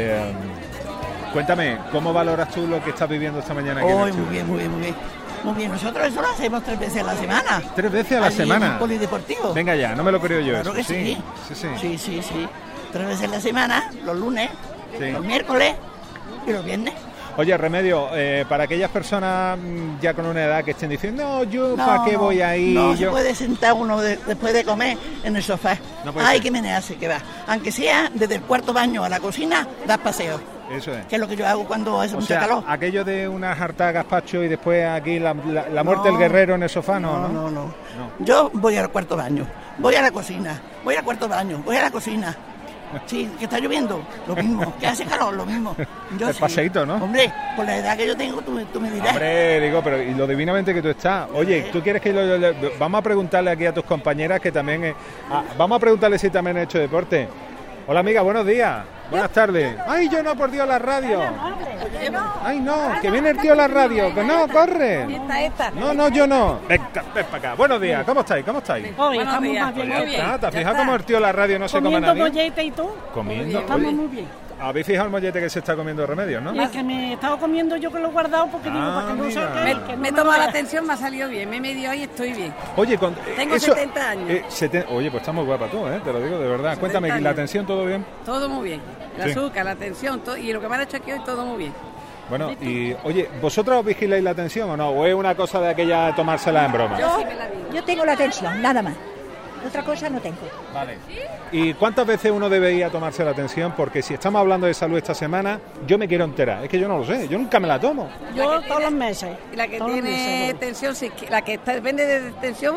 cuéntame, ¿cómo valoras tú lo que estás viviendo esta mañana aquí en el Muy bien. Muy bien, nosotros eso lo hacemos 3 veces a la semana. 3 veces a la semana. En el polideportivo. Venga ya, no me lo creo yo. Claro eso. que sí. Sí. 3 veces a la semana, los lunes, los miércoles y los viernes. Oye, Remedio, para aquellas personas ya con una edad que estén diciendo, ¿para qué voy ahí? No se puede sentar uno después de comer en el sofá. Hay que menearse, que va. Aunque sea desde el cuarto baño a la cocina, das paseo. Eso es. Que es lo que yo hago cuando hace mucho calor. Aquello de una jarta gazpacho y después aquí la muerte del guerrero en el sofá, no. Yo voy al cuarto baño, voy a la cocina, voy al cuarto baño, voy a la cocina. Sí, que está lloviendo, lo mismo, que hace calor, lo mismo. Yo el paseíto, ¿no? Hombre, por la edad que yo tengo, tú me dirás. Hombre, digo, pero y lo divinamente que tú estás. Oye, ¿tú quieres que vamos a preguntarle aquí a tus compañeras que también... vamos a preguntarle si también han hecho deporte. Hola, amiga, buenos días. Buenas tardes. Ay, yo no, por Dios, la radio. Ay, no, que viene el tío a la radio. Que no, corre. Esta. No, yo no. Ven para acá. Buenos días, ¿cómo estáis? Hoy estamos más bien. Muy bien. ¿Te has fijado cómo el tío a la radio no se come nadie? Comiendo mollete y tú. Comiendo. Estamos muy bien. ¿Habéis fijado el mollete que se está comiendo Remedios, no? Y es que me he estado comiendo yo que lo he guardado porque digo, para que no salga. Me he tomado la atención, me ha salido bien. Me he medido y estoy bien. Oye, tengo 70 años. Oye, pues estás muy guapa tú, te lo digo de verdad. Cuéntame, ¿la atención todo bien? Todo muy bien. El azúcar, la atención, y lo que me han hecho aquí hoy, todo muy bien. Bueno, y oye, ¿vosotros os vigiláis la atención o no? ¿O es una cosa de aquella de tomársela en broma? Yo tengo la atención, nada más. Otra cosa no tengo. Vale. ¿Y cuántas veces uno debería tomarse la atención? Porque si estamos hablando de salud esta semana, yo me quiero enterar. Es que yo no lo sé, yo nunca me la tomo. Yo todos los meses. Y la que tiene tensión, la que depende de tensión,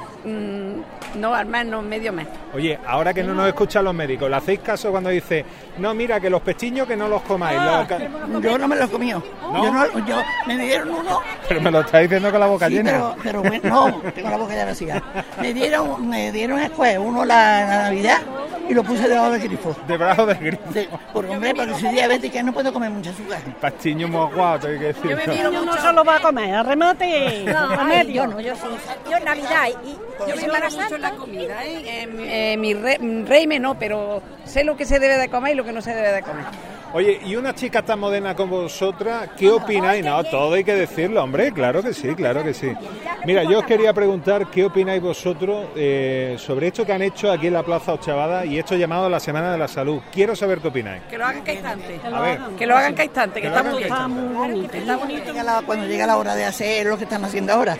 no, al menos medio mes. Oye, ahora que no nos escuchan los médicos, ¿le hacéis caso cuando dice, no, mira, que los pestiños que no los comáis? Yo no me los he comido. ¿No? Yo me dieron uno. Pero me lo estás diciendo con la boca llena. Pero bueno, no, tengo la boca ya vacía. Me dieron después uno la Navidad y lo puse debajo del grifo. ¿Debajo del grifo? Porque soy diabética y no puedo comer mucha azúcar. Pastiño mojado, hay que decir. Yo no se lo va a comer, arremate. Yo no, yo en Navidad yo me miro mucho en la comida, mi régimen no, pero sé lo que se debe de comer y lo que no se debe de comer. Oye, y una chica tan moderna como vosotras, ¿qué opináis? No, todo hay que decirlo, hombre, claro que sí. Mira, yo os quería preguntar qué opináis vosotros sobre esto que han hecho aquí en la Plaza Ochavada y esto llamado la Semana de la Salud. Quiero saber qué opináis. Que lo hagan cada instante. A ver. Que lo hagan cada instante, que está muy bonito. Cuando llega la hora de hacer lo que están haciendo ahora.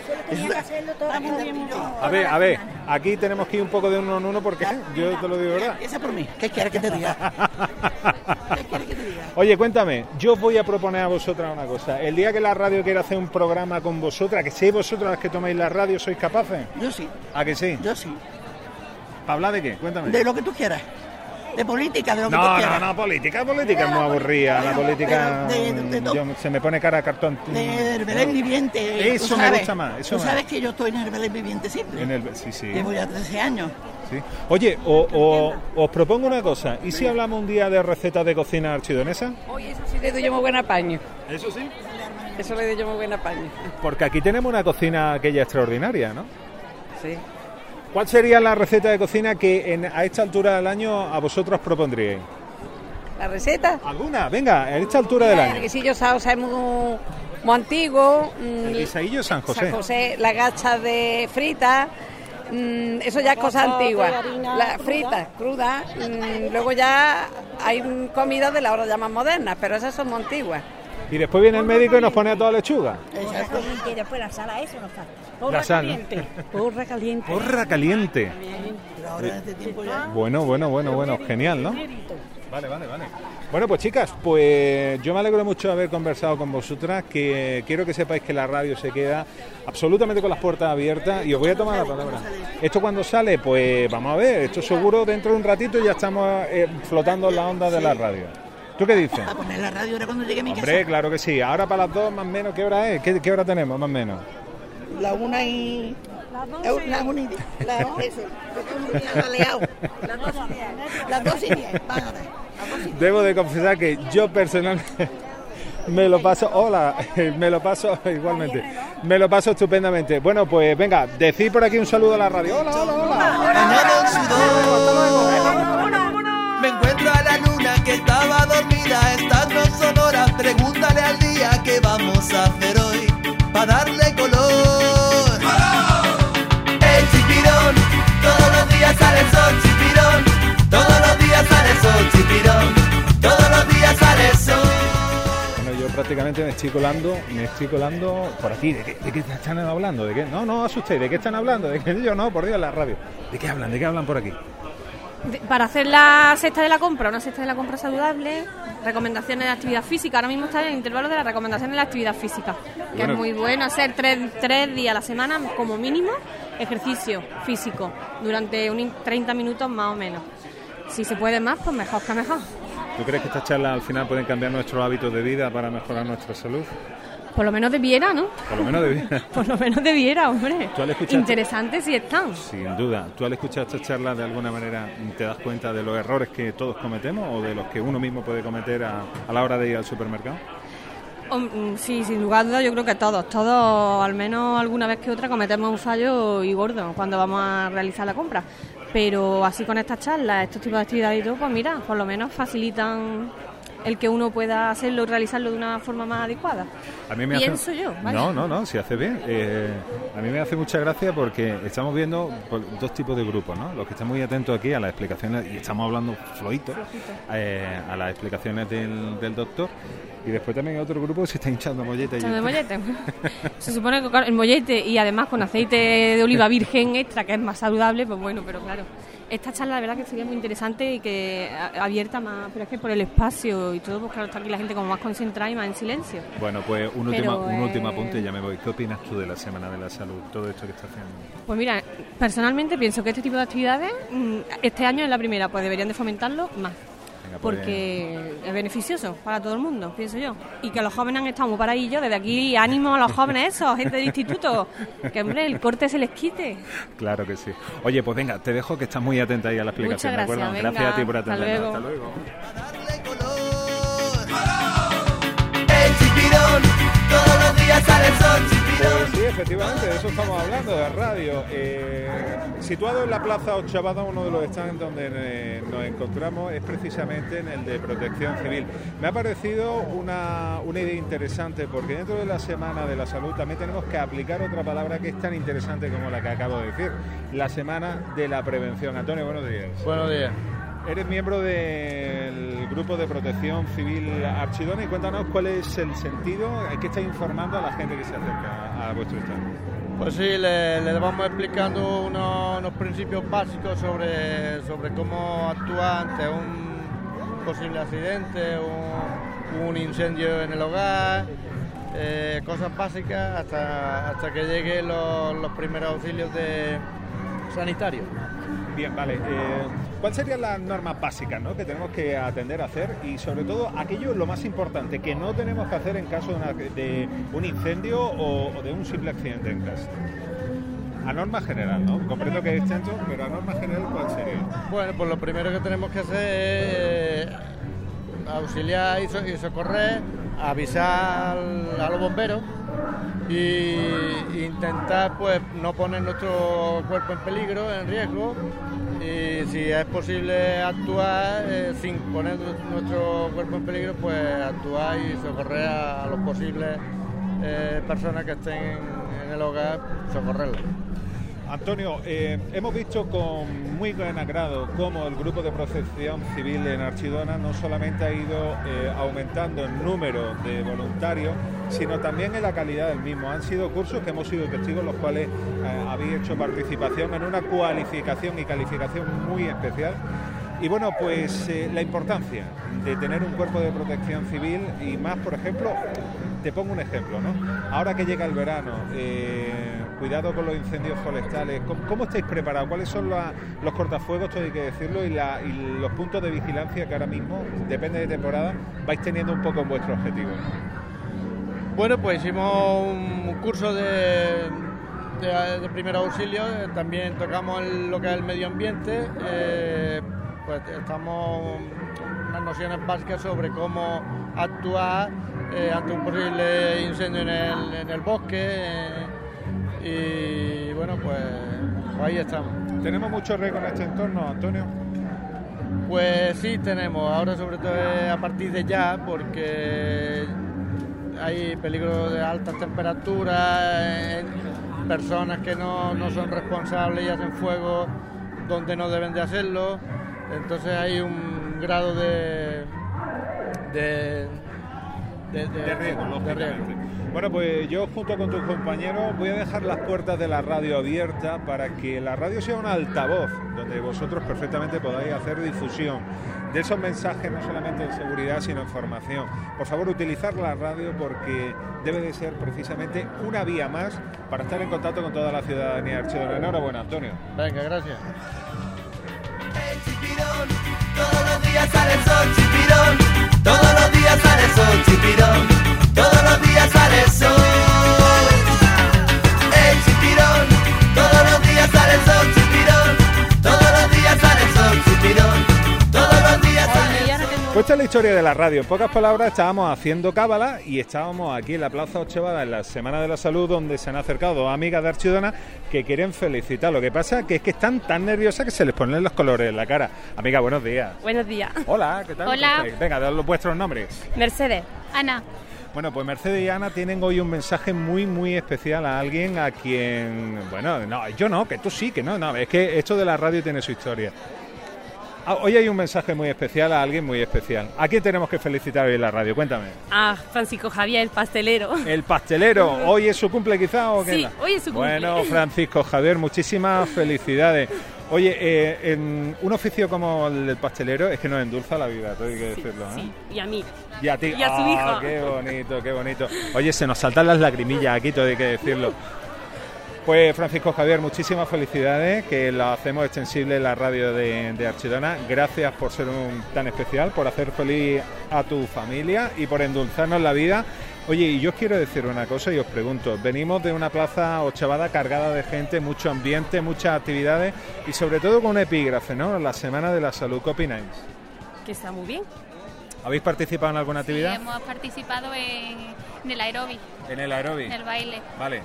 A ver, aquí tenemos que ir un poco de uno en uno porque yo te lo digo, ¿verdad? Empieza por mí, ¿qué quieres que te diga? Oye, cuéntame, yo os voy a proponer a vosotras una cosa. El día que la radio quiera hacer un programa con vosotras, que seáis vosotras las que tomáis la radio, ¿sois capaces? Yo sí. ¿A que sí? Yo sí. ¿Para hablar de qué? Cuéntame. De lo que tú quieras. De política, de lo que tú quieras. No, política es muy aburrida. La política se me pone cara a cartón. De Belén Viviente. Eso me gusta más. Tú sabes que yo estoy en el Belén Viviente siempre. Sí. Llevo ya 13 años. Sí. Oye, os propongo una cosa. ¿Y si hablamos un día de recetas de cocina archidonesa? Oye, eso sí le doy yo muy buen apaño. ¿Eso sí? Eso le doy yo muy buen apaño. Porque aquí tenemos una cocina aquella extraordinaria, ¿no? Sí. ¿Cuál sería la receta de cocina que a esta altura del año a vosotros propondríais? ¿La receta? ¿Alguna? Venga, a esta altura del año. El guisillo San José es muy antiguo. El guisadillo San José. San José, las gachas de fritas. Eso ya es cosa antigua. Las fritas, crudas. Luego ya hay comidas de la hora ya más modernas, pero esas son muy antiguas. Y después viene el médico y nos pone a toda lechuga. Exacto. Y después la sala, eso nos falta. La sal. Porra caliente. Porra caliente. Bueno, genial, ¿no? Vale. Bueno, pues chicas, pues yo me alegro mucho de haber conversado con vosotras, que quiero que sepáis que la radio se queda absolutamente con las puertas abiertas y os voy a tomar la palabra. Esto cuando sale, pues vamos a ver, esto seguro dentro de un ratito ya estamos flotando en la onda de la radio. ¿Tú qué dices? ¿A poner la radio ahora cuando llegue a mi casa? Hombre, claro que sí. Ahora para las 2 más o menos, ¿qué hora es? ¿Qué hora tenemos más o menos? La 1 y... La 1 y 10. Las 2 y 10. Debo de confesar que yo personalmente me lo paso... Hola, me lo paso igualmente. Me lo paso estupendamente. Bueno, pues venga, decid por aquí un saludo a la radio. Hola. Bañado en sudor. Me encuentro a la luna que estaba dormida. Estas no son horas. Pregúntale al día qué vamos a hacer hoy para darle color. El chipirón, todos los días sale el sol, chipirón. Todos los días sale el sol, chipirón. Todos los días sale el sol. Bueno, yo prácticamente me estoy colando por aquí. ¿De qué están hablando? ¿De qué? No asustéis. ¿De qué están hablando? ¿De qué? Yo no, por Dios, la radio. ¿De qué hablan por aquí? Para hacer la cesta de la compra, una cesta de la compra saludable, recomendaciones de actividad física. Ahora mismo está en el intervalo de las recomendaciones de la actividad física, que es muy bueno hacer 3 días a la semana como mínimo ejercicio físico durante 30 minutos más o menos. Si se puede más, pues mejor que mejor. ¿Tú crees que estas charlas al final pueden cambiar nuestros hábitos de vida para mejorar nuestra salud? Por lo menos debiera, ¿no? Por lo menos debiera. Por lo menos debiera, hombre. ¿Tú al escuchar... Interesantes sí están. Sin duda. ¿Tú al escuchar estas charlas de alguna manera te das cuenta de los errores que todos cometemos o de los que uno mismo puede cometer a la hora de ir al supermercado? Sí, sin lugar a dudas, yo creo que todos, al menos alguna vez que otra, cometemos un fallo y gordo cuando vamos a realizar la compra. Pero así con estas charlas, estos tipos de actividades y todo, pues mira, por lo menos facilitan el que uno pueda hacerlo y realizarlo de una forma más adecuada. A mí me Pienso yo. Vaya. No, si hace bien. A mí me hace mucha gracia porque estamos viendo dos tipos de grupos, ¿no? Los que están muy atentos aquí a las explicaciones, y estamos hablando flojito. A las explicaciones del doctor. Y después también hay otro grupo que se está hinchando mollete. Se supone que el mollete y además con aceite de oliva virgen extra, que es más saludable, pues bueno, pero claro. Esta charla la verdad que sería muy interesante y que abierta más, pero es que por el espacio y todo, pues claro, está aquí la gente como más concentrada y más en silencio. Bueno, pues un último apunte y ya me voy. ¿Qué opinas tú de la Semana de la Salud, todo esto que está haciendo? Pues mira, personalmente pienso que este tipo de actividades, este año es la primera, pues deberían de fomentarlo más. Porque es beneficioso para todo el mundo, pienso yo. Y que los jóvenes han estado muy paradillos. Desde aquí, ánimo a los jóvenes esos, gente del instituto. Que, hombre, el corte se les quite. Claro que sí. Oye, pues venga, te dejo que estás muy atenta ahí a la explicación. Muchas gracias, ¿de acuerdo? Gracias a ti por atendernos. Hasta luego. El chipirón, todos los días sale el sol, chipirón. Pues sí, efectivamente, de eso estamos hablando, de radio. Situado en la Plaza Ochavada, uno de los stands donde nos encontramos es precisamente en el de Protección Civil. Me ha parecido una idea interesante porque dentro de la Semana de la Salud también tenemos que aplicar otra palabra que es tan interesante como la que acabo de decir, la Semana de la Prevención. Antonio, buenos días. Buenos días. Eres miembro del grupo de Protección Civil Archidona y cuéntanos cuál es el sentido que estáis informando a la gente que se acerca a vuestro stand. Pues sí, le vamos explicando unos principios básicos sobre cómo actuar ante un posible accidente, un incendio en el hogar, cosas básicas hasta que lleguen los primeros auxilios sanitarios. Bien, vale. ¿Cuáles serían las normas básicas, ¿no?, que tenemos que atender a hacer y sobre todo aquello lo más importante que no tenemos que hacer en caso de un incendio o de un simple accidente en casa? A norma general, ¿no? Comprendo que es tanto, pero a norma general, ¿cuál sería? Bueno, pues lo primero que tenemos que hacer es auxiliar y socorrer, avisar a los bomberos y intentar pues no poner nuestro cuerpo en peligro, en riesgo, y si es posible actuar sin poner nuestro cuerpo en peligro, pues actuar y socorrer a los posibles personas que estén en el hogar, socorrerlas. Antonio, hemos visto con muy gran agrado cómo el grupo de protección civil en Archidona no solamente ha ido aumentando el número de voluntarios, sino también en la calidad del mismo. Han sido cursos que hemos sido testigos, los cuales habéis hecho participación en una cualificación y calificación muy especial. Y bueno, pues la importancia de tener un cuerpo de protección civil y más, por ejemplo, te pongo un ejemplo, ¿no? Ahora que llega el verano, cuidado con los incendios forestales, ¿cómo estáis preparados? ¿Cuáles son los cortafuegos, todo hay que decirlo, y los puntos de vigilancia que ahora mismo, depende de temporada, vais teniendo un poco en vuestro objetivo? Bueno, pues hicimos un curso de primer auxilio, también tocamos lo que es el medio ambiente, pues estamos unas nociones básicas sobre cómo actuar ante un posible incendio en el bosque, y bueno, pues ahí estamos. ¿Tenemos mucho riesgo en este entorno, Antonio? Pues sí, tenemos, ahora sobre todo a partir de ya, porque hay peligro de altas temperaturas, personas que no son responsables y hacen fuego donde no deben de hacerlo, entonces hay un grado de riesgo, lógicamente. Bueno, pues yo junto con tus compañeros voy a dejar las puertas de la radio abiertas para que la radio sea un altavoz donde vosotros perfectamente podáis hacer difusión de esos mensajes, no solamente de seguridad, sino en formación. Por favor, utilizar la radio porque debe de ser precisamente una vía más para estar en contacto con toda la ciudadanía archidona. Enhorabuena, Antonio. Venga, gracias. Chipirón, todos los días sale el sol, chipirón, todos los días sale el sol, chipirón, todos los días sale el sol. El chipirón, todos los días sale el sol, chipirón, todos los días sale el sol, chipirón, todos los días sale el sol. Pues esta es la historia de la radio. En pocas palabras, estábamos haciendo cábala y estábamos aquí en la Plaza Ochevada en la Semana de la Salud, donde se han acercado dos amigas de Archidona que quieren felicitar. Lo que pasa que es que están tan nerviosas que se les ponen los colores en la cara. Amiga, buenos días. Buenos días. Hola, ¿qué tal? Hola. Venga, dad vuestros nombres. Mercedes. Ana. Bueno, pues Mercedes y Ana tienen hoy un mensaje muy, muy especial a alguien a quien... Bueno, no, yo no, que tú sí, que no, es que esto de la radio tiene su historia. Hoy hay un mensaje muy especial a alguien muy especial. ¿A quién tenemos que felicitar hoy en la radio? Cuéntame. A Francisco Javier, el pastelero. El pastelero. ¿Hoy es su cumple quizá o qué? Sí, hoy es su cumple. Bueno, Francisco Javier, muchísimas felicidades. Oye, en un oficio como el del pastelero es que nos endulza la vida, todo hay que decirlo, ¿eh? Sí, y a mí. Y a ti. Y a su hijo. Qué bonito, qué bonito. Oye, se nos saltan las lagrimillas aquí, todo hay que decirlo. Pues Francisco Javier, muchísimas felicidades, que lo hacemos extensible en la radio de Archidona. Gracias por ser tan especial, por hacer feliz a tu familia y por endulzarnos la vida. Oye, y yo os quiero decir una cosa y os pregunto, venimos de una plaza Ochevada cargada de gente, mucho ambiente, muchas actividades y sobre todo con un epígrafe, ¿no? La Semana de la Salud, ¿qué opináis? Que está muy bien. ¿Habéis participado en alguna actividad? Sí, hemos participado en el aeróbic. En el aeróbic. En el baile. Vale.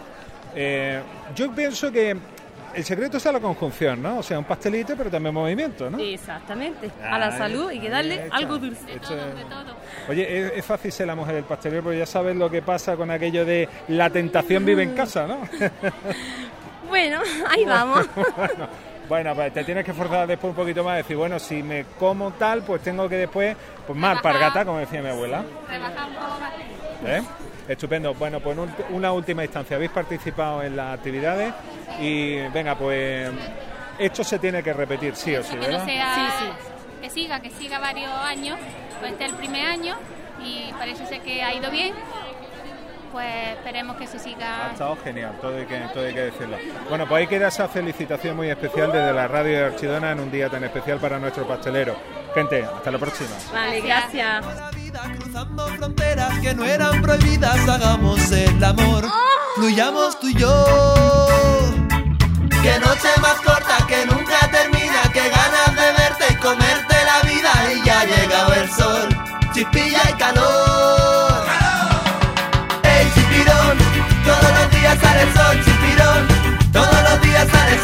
Yo pienso que el secreto está en la conjunción, ¿no? O sea, un pastelito, pero también movimiento, ¿no? Exactamente. A la salud hay que darle algo dulce. De todo. Oye, es fácil ser la mujer del pastelero, porque ya sabes lo que pasa con aquello de la tentación vive en casa, ¿no? Bueno, ahí vamos. Bueno, pues te tienes que forzar después un poquito más, decir, bueno, si me como tal, pues tengo que después, pues más alpargata, como decía mi abuela. Rebajar un poco más. Estupendo. Bueno, pues una última instancia. Habéis participado en las actividades y venga, pues esto se tiene que repetir sí o sí, ¿verdad? Que no sea, que siga varios años. Pues este es el primer año y parece ser que ha ido bien. Pues esperemos que se siga. Ha estado genial, todo hay que decirlo. Bueno, pues ahí queda esa felicitación muy especial desde la radio de Archidona en un día tan especial para nuestro pastelero. Gente, hasta la próxima. Vale, gracias. Cruzando fronteras que no eran prohibidas, hagamos el amor, fluyamos tú y yo. Que noche más corta que nunca termina, que ganas de verte y comerte la vida. Y ya ha llegado el sol, chispilla y calor. El chipirón, todo lo días sale el sol chipirón, todos los días sale el